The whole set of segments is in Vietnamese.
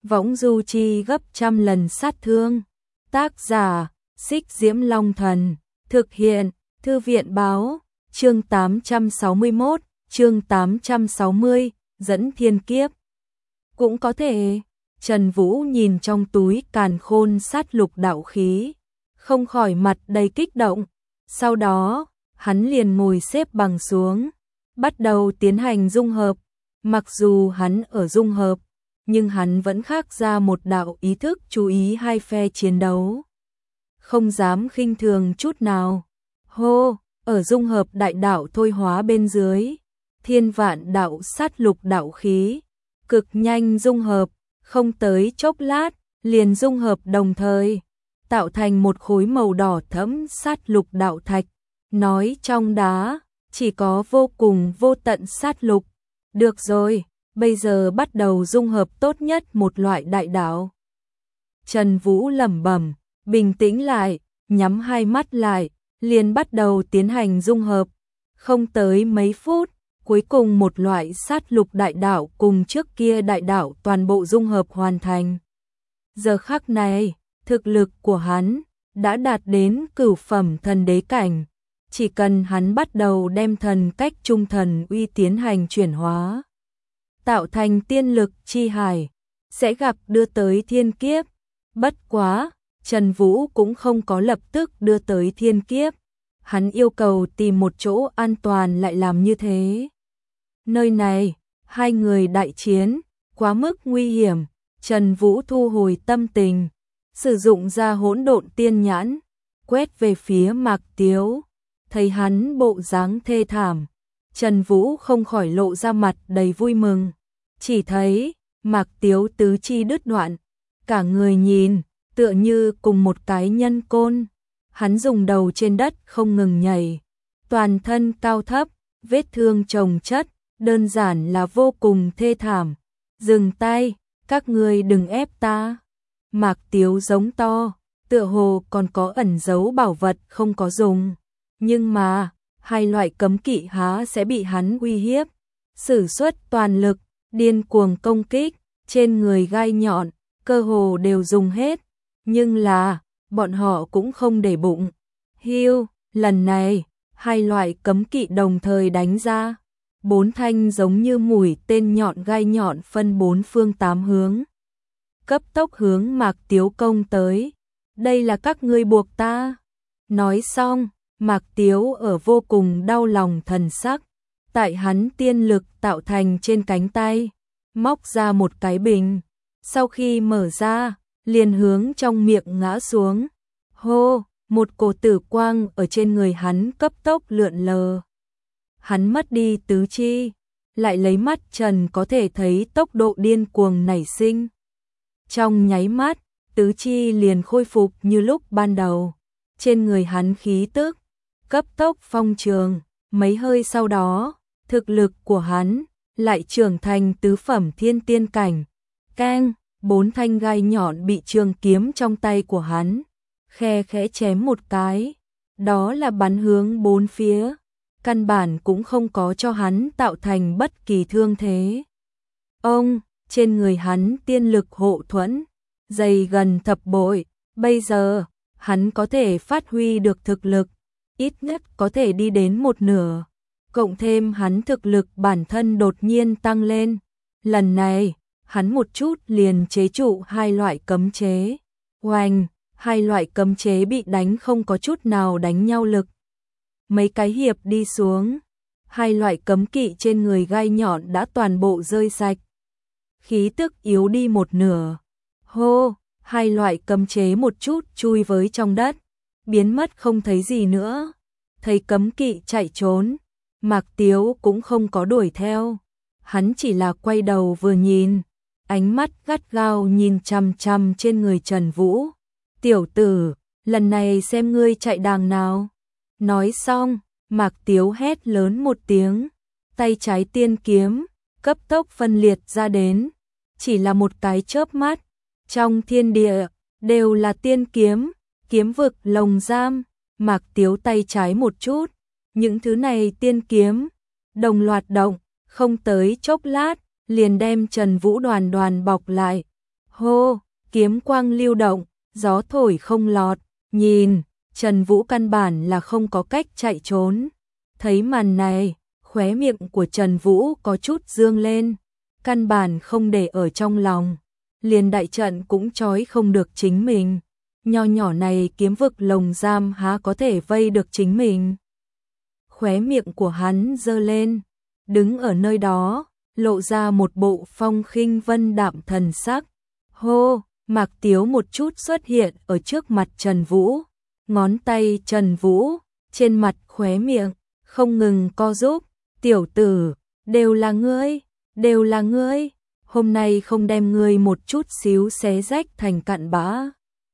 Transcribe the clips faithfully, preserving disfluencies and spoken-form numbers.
võng du chi gấp trăm lần sát thương. Tác giả, Xích Diễm Long Thần, thực hiện, Thư viện báo, chương tám trăm sáu mươi mốt, chương tám trăm sáu mươi, dẫn thiên kiếp. Cũng có thể, Trần Vũ nhìn trong túi càn khôn sát lục đạo khí, không khỏi mặt đầy kích động, sau đó, hắn liền ngồi xếp bằng xuống, bắt đầu tiến hành dung hợp, mặc dù hắn ở dung hợp, nhưng hắn vẫn khắc ra một đạo ý thức chú ý hai phe chiến đấu. Không dám khinh thường chút nào. Hô, ở dung hợp đại đạo thôi hóa bên dưới, thiên vạn đạo sát lục đạo khí, cực nhanh dung hợp, không tới chốc lát, liền dung hợp đồng thời, tạo thành một khối màu đỏ thẫm sát lục đạo thạch, nói trong đá, chỉ có vô cùng vô tận sát lục. Được rồi, bây giờ bắt đầu dung hợp tốt nhất một loại đại đạo. Trần Vũ lẩm bẩm, bình tĩnh lại, nhắm hai mắt lại, liền bắt đầu tiến hành dung hợp. Không tới mấy phút, cuối cùng một loại sát lục đại đạo cùng trước kia đại đạo toàn bộ dung hợp hoàn thành. Giờ khắc này, thực lực của hắn đã đạt đến cửu phẩm thần đế cảnh. Chỉ cần hắn bắt đầu đem thần cách trung thần uy tiến hành chuyển hóa, tạo thành tiên lực chi hải, sẽ gặp đưa tới thiên kiếp. Bất quá, Trần Vũ cũng không có lập tức đưa tới thiên kiếp. Hắn yêu cầu tìm một chỗ an toàn lại làm như thế. Nơi này, hai người đại chiến, quá mức nguy hiểm. Trần Vũ thu hồi tâm tình, sử dụng ra hỗn độn tiên nhãn, quét về phía Mạc Tiếu. Thấy hắn bộ dáng thê thảm, Trần Vũ không khỏi lộ ra mặt đầy vui mừng. Chỉ thấy, Mạc Tiếu tứ chi đứt đoạn, cả người nhìn, tựa như cùng một cái nhân côn. Hắn dùng đầu trên đất không ngừng nhảy, toàn thân cao thấp, vết thương chồng chất, đơn giản là vô cùng thê thảm. Dừng tay, các ngươi đừng ép ta. Mạc Tiếu giống to, tựa hồ còn có ẩn giấu bảo vật không có dùng. Nhưng mà, hai loại cấm kỵ há sẽ bị hắn uy hiếp. Sử xuất toàn lực, điên cuồng công kích, trên người gai nhọn, cơ hồ đều dùng hết. Nhưng là, bọn họ cũng không để bụng. Hiu, lần này, hai loại cấm kỵ đồng thời đánh ra. Bốn thanh giống như mũi tên nhọn gai nhọn phân bốn phương tám hướng. Cấp tốc hướng Mạc Tiếu công tới. Đây là các ngươi buộc ta. Nói xong, Mạc Tiếu ở vô cùng đau lòng thần sắc. Tại hắn tiên lực tạo thành trên cánh tay, móc ra một cái bình. Sau khi mở ra, liền hướng trong miệng ngã xuống. Hô, một cổ tử quang ở trên người hắn cấp tốc lượn lờ. Hắn mất đi tứ chi, lại lấy mắt trần có thể thấy tốc độ điên cuồng nảy sinh. Trong nháy mắt, tứ chi liền khôi phục như lúc ban đầu. Trên người hắn khí tức cấp tốc phong trường, mấy hơi sau đó, thực lực của hắn lại trưởng thành tứ phẩm thiên tiên cảnh. Keng, bốn thanh gai nhọn bị trường kiếm trong tay của hắn khe khẽ chém một cái, đó là bắn hướng bốn phía, căn bản cũng không có cho hắn tạo thành bất kỳ thương thế. Ông, trên người hắn tiên lực hộ thuẫn, dày gần thập bội, bây giờ, hắn có thể phát huy được thực lực, ít nhất có thể đi đến một nửa, cộng thêm hắn thực lực bản thân đột nhiên tăng lên. Lần này, hắn một chút liền chế trụ hai loại cấm chế. Oanh, hai loại cấm chế bị đánh không có chút nào đánh nhau lực. Mấy cái hiệp đi xuống, hai loại cấm kỵ trên người gai nhọn đã toàn bộ rơi sạch. Khí tức yếu đi một nửa. Hô, hai loại cấm chế một chút chui với trong đất, biến mất không thấy gì nữa. Thấy cấm kỵ chạy trốn, Mạc Tiếu cũng không có đuổi theo. Hắn chỉ là quay đầu vừa nhìn, ánh mắt gắt gao nhìn chằm chằm trên người Trần Vũ. Tiểu tử, lần này xem ngươi chạy đàng nào. Nói xong, Mạc Tiếu hét lớn một tiếng, tay trái tiên kiếm, cấp tốc phân liệt ra đến. Chỉ là một cái chớp mắt, trong thiên địa, đều là tiên kiếm, kiếm vực lồng giam. Mạc Tiếu tay trái một chút, những thứ này tiên kiếm, đồng loạt động, không tới chốc lát, liền đem Trần Vũ đoàn đoàn bọc lại. Hô, kiếm quang lưu động, gió thổi không lọt, nhìn, Trần Vũ căn bản là không có cách chạy trốn. Thấy màn này, khóe miệng của Trần Vũ có chút dương lên, căn bản không để ở trong lòng, liền đại trận cũng trói không được chính mình. Nho nhỏ này kiếm vực lồng giam há có thể vây được chính mình. Khóe miệng của hắn giơ lên, đứng ở nơi đó, lộ ra một bộ phong khinh vân đạm thần sắc. Hô, Mạc Tiếu một chút xuất hiện ở trước mặt Trần Vũ, ngón tay Trần Vũ, trên mặt khóe miệng, không ngừng co giúp. Tiểu tử, đều là ngươi, đều là ngươi, hôm nay không đem ngươi một chút xíu xé rách thành cặn bã.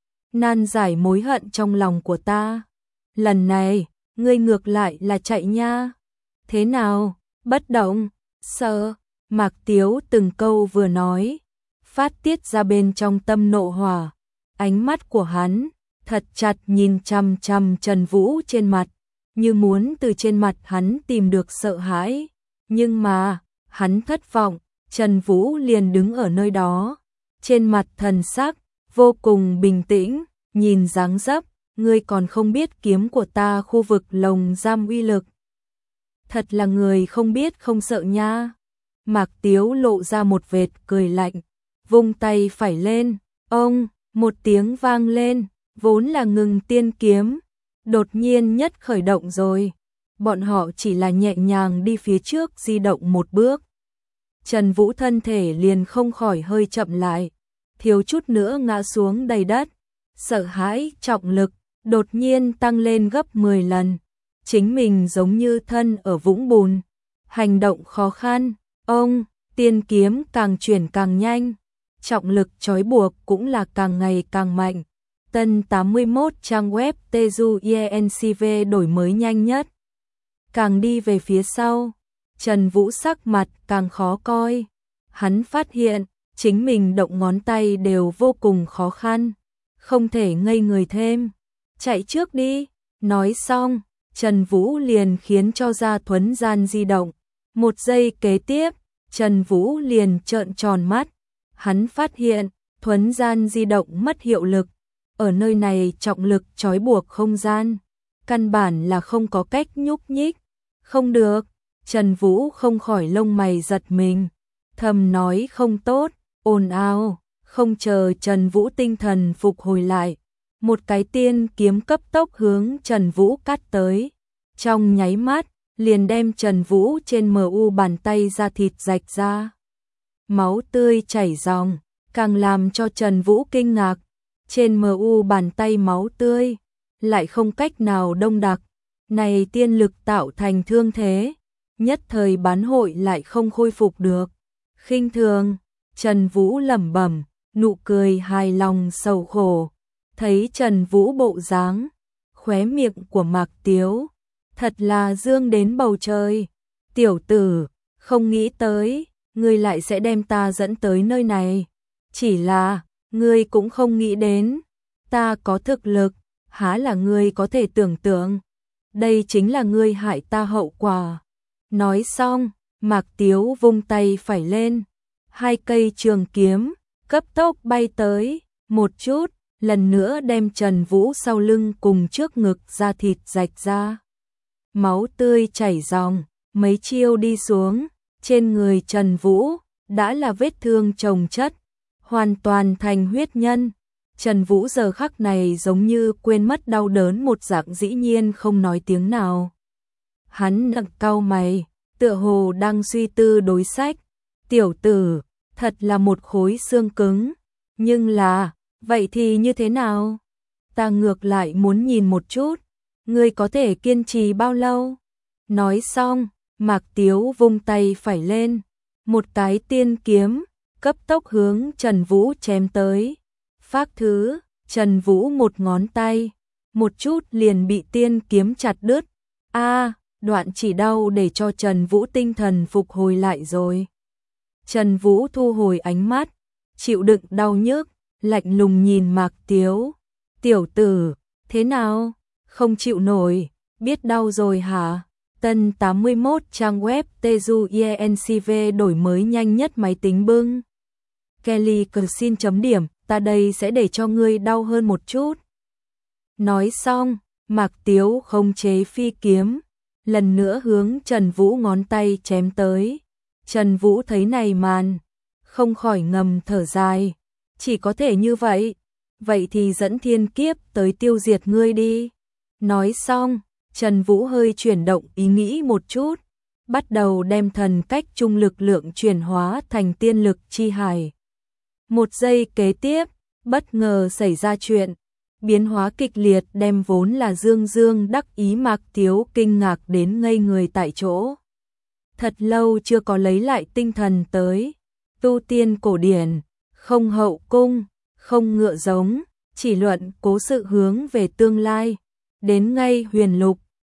Nan giải mối hận trong lòng của ta. Lần này, ngươi ngược lại là chạy nha. Thế nào, bất động, sợ, Mạc Tiếu từng câu vừa nói, phát tiết ra bên trong tâm nộ hỏa. Ánh mắt của hắn, thật chặt nhìn chằm chằm Trần Vũ trên mặt, như muốn từ trên mặt hắn tìm được sợ hãi. Nhưng mà, hắn thất vọng, Trần Vũ liền đứng ở nơi đó, trên mặt thần sắc, vô cùng bình tĩnh, nhìn dáng dấp, ngươi còn không biết kiếm của ta khu vực lồng giam uy lực. Thật là người không biết không sợ nha. Mạc Tiếu lộ ra một vệt cười lạnh, vung tay phải lên, ông, một tiếng vang lên, vốn là ngừng tiên kiếm, đột nhiên nhất khởi động rồi. Bọn họ chỉ là nhẹ nhàng đi phía trước di động một bước. Trần Vũ thân thể liền không khỏi hơi chậm lại, thiếu chút nữa ngã xuống đầy đất. Sợ hãi trọng lực đột nhiên tăng lên gấp mười lần. Chính mình giống như thân ở vũng bùn, hành động khó khăn. Ông, tiên kiếm càng chuyển càng nhanh, trọng lực trói buộc cũng là càng ngày càng mạnh. Tân tám mươi mốt trang web Teju e n c v đổi mới nhanh nhất. Càng đi về phía sau, Trần Vũ sắc mặt càng khó coi. Hắn phát hiện, chính mình động ngón tay đều vô cùng khó khăn, không thể ngây người thêm. Chạy trước đi, nói xong, Trần Vũ liền khiến cho ra thuấn gian di động. Một giây kế tiếp, Trần Vũ liền trợn tròn mắt. Hắn phát hiện, thuấn gian di động mất hiệu lực. Ở nơi này trọng lực trói buộc không gian, căn bản là không có cách nhúc nhích. Không được, Trần Vũ không khỏi lông mày giật mình, thầm nói không tốt, ồn ào. Không chờ Trần Vũ tinh thần phục hồi lại, một cái tiên kiếm cấp tốc hướng Trần Vũ cắt tới. Trong nháy mắt, liền đem Trần Vũ trên mờ u bàn tay da thịt rạch ra. Máu tươi chảy ròng, càng làm cho Trần Vũ kinh ngạc. Trên mờ u bàn tay máu tươi, lại không cách nào đông đặc. Này tiên lực tạo thành thương thế, nhất thời bán hội lại không khôi phục được. Khinh thường, Trần Vũ lẩm bẩm, nụ cười hài lòng sầu khổ. Thấy Trần Vũ bộ dáng, khóe miệng của Mạc Tiếu thật là dương đến bầu trời. Tiểu tử, không nghĩ tới, ngươi lại sẽ đem ta dẫn tới nơi này. Chỉ là, ngươi cũng không nghĩ đến, ta có thực lực, há là ngươi có thể tưởng tượng. Đây chính là ngươi hại ta hậu quả. Nói xong, Mạc Tiếu vung tay phải lên, hai cây trường kiếm cấp tốc bay tới, một chút, lần nữa đem Trần Vũ sau lưng cùng trước ngực da thịt rạch ra. Máu tươi chảy ròng, mấy chiêu đi xuống, trên người Trần Vũ đã là vết thương chồng chất, hoàn toàn thành huyết nhân. Trần Vũ giờ khắc này giống như quên mất đau đớn một dạng, dĩ nhiên không nói tiếng nào. Hắn nặng cau mày, tựa hồ đang suy tư đối sách. Tiểu tử, thật là một khối xương cứng, nhưng là, vậy thì như thế nào? Ta ngược lại muốn nhìn một chút, ngươi có thể kiên trì bao lâu? Nói xong, Mạc Tiếu vung tay phải lên, một cái tiên kiếm cấp tốc hướng Trần Vũ chém tới. Phác thứ, Trần Vũ một ngón tay, một chút liền bị tiên kiếm chặt đứt. A, đoạn chỉ đau để cho Trần Vũ tinh thần phục hồi lại rồi. Trần Vũ thu hồi ánh mắt, chịu đựng đau nhức, lạnh lùng nhìn Mạc Tiếu. Tiểu tử, thế nào? Không chịu nổi, biết đau rồi hả? Tân tám mươi mốt trang web Teju e n c v đổi mới nhanh nhất máy tính bưng. Kelly cờ xin chấm điểm, ta đây sẽ để cho ngươi đau hơn một chút. Nói xong, Mạc Tiếu không chế phi kiếm, lần nữa hướng Trần Vũ ngón tay chém tới. Trần Vũ thấy này màn, không khỏi ngầm thở dài, chỉ có thể như vậy, vậy thì dẫn thiên kiếp tới tiêu diệt ngươi đi. Nói xong, Trần Vũ hơi chuyển động ý nghĩ một chút, bắt đầu đem thần cách trung lực lượng chuyển hóa thành tiên lực chi hải. Một giây kế tiếp, bất ngờ xảy ra chuyện, biến hóa kịch liệt đem vốn là dương dương đắc ý Mạc Tiếu kinh ngạc đến ngây người tại chỗ. Thật lâu chưa có lấy lại tinh thần tới, tu tiên cổ điển, không hậu cung, không ngựa giống, chỉ luận cố sự hướng về tương lai, đến ngay huyền lục,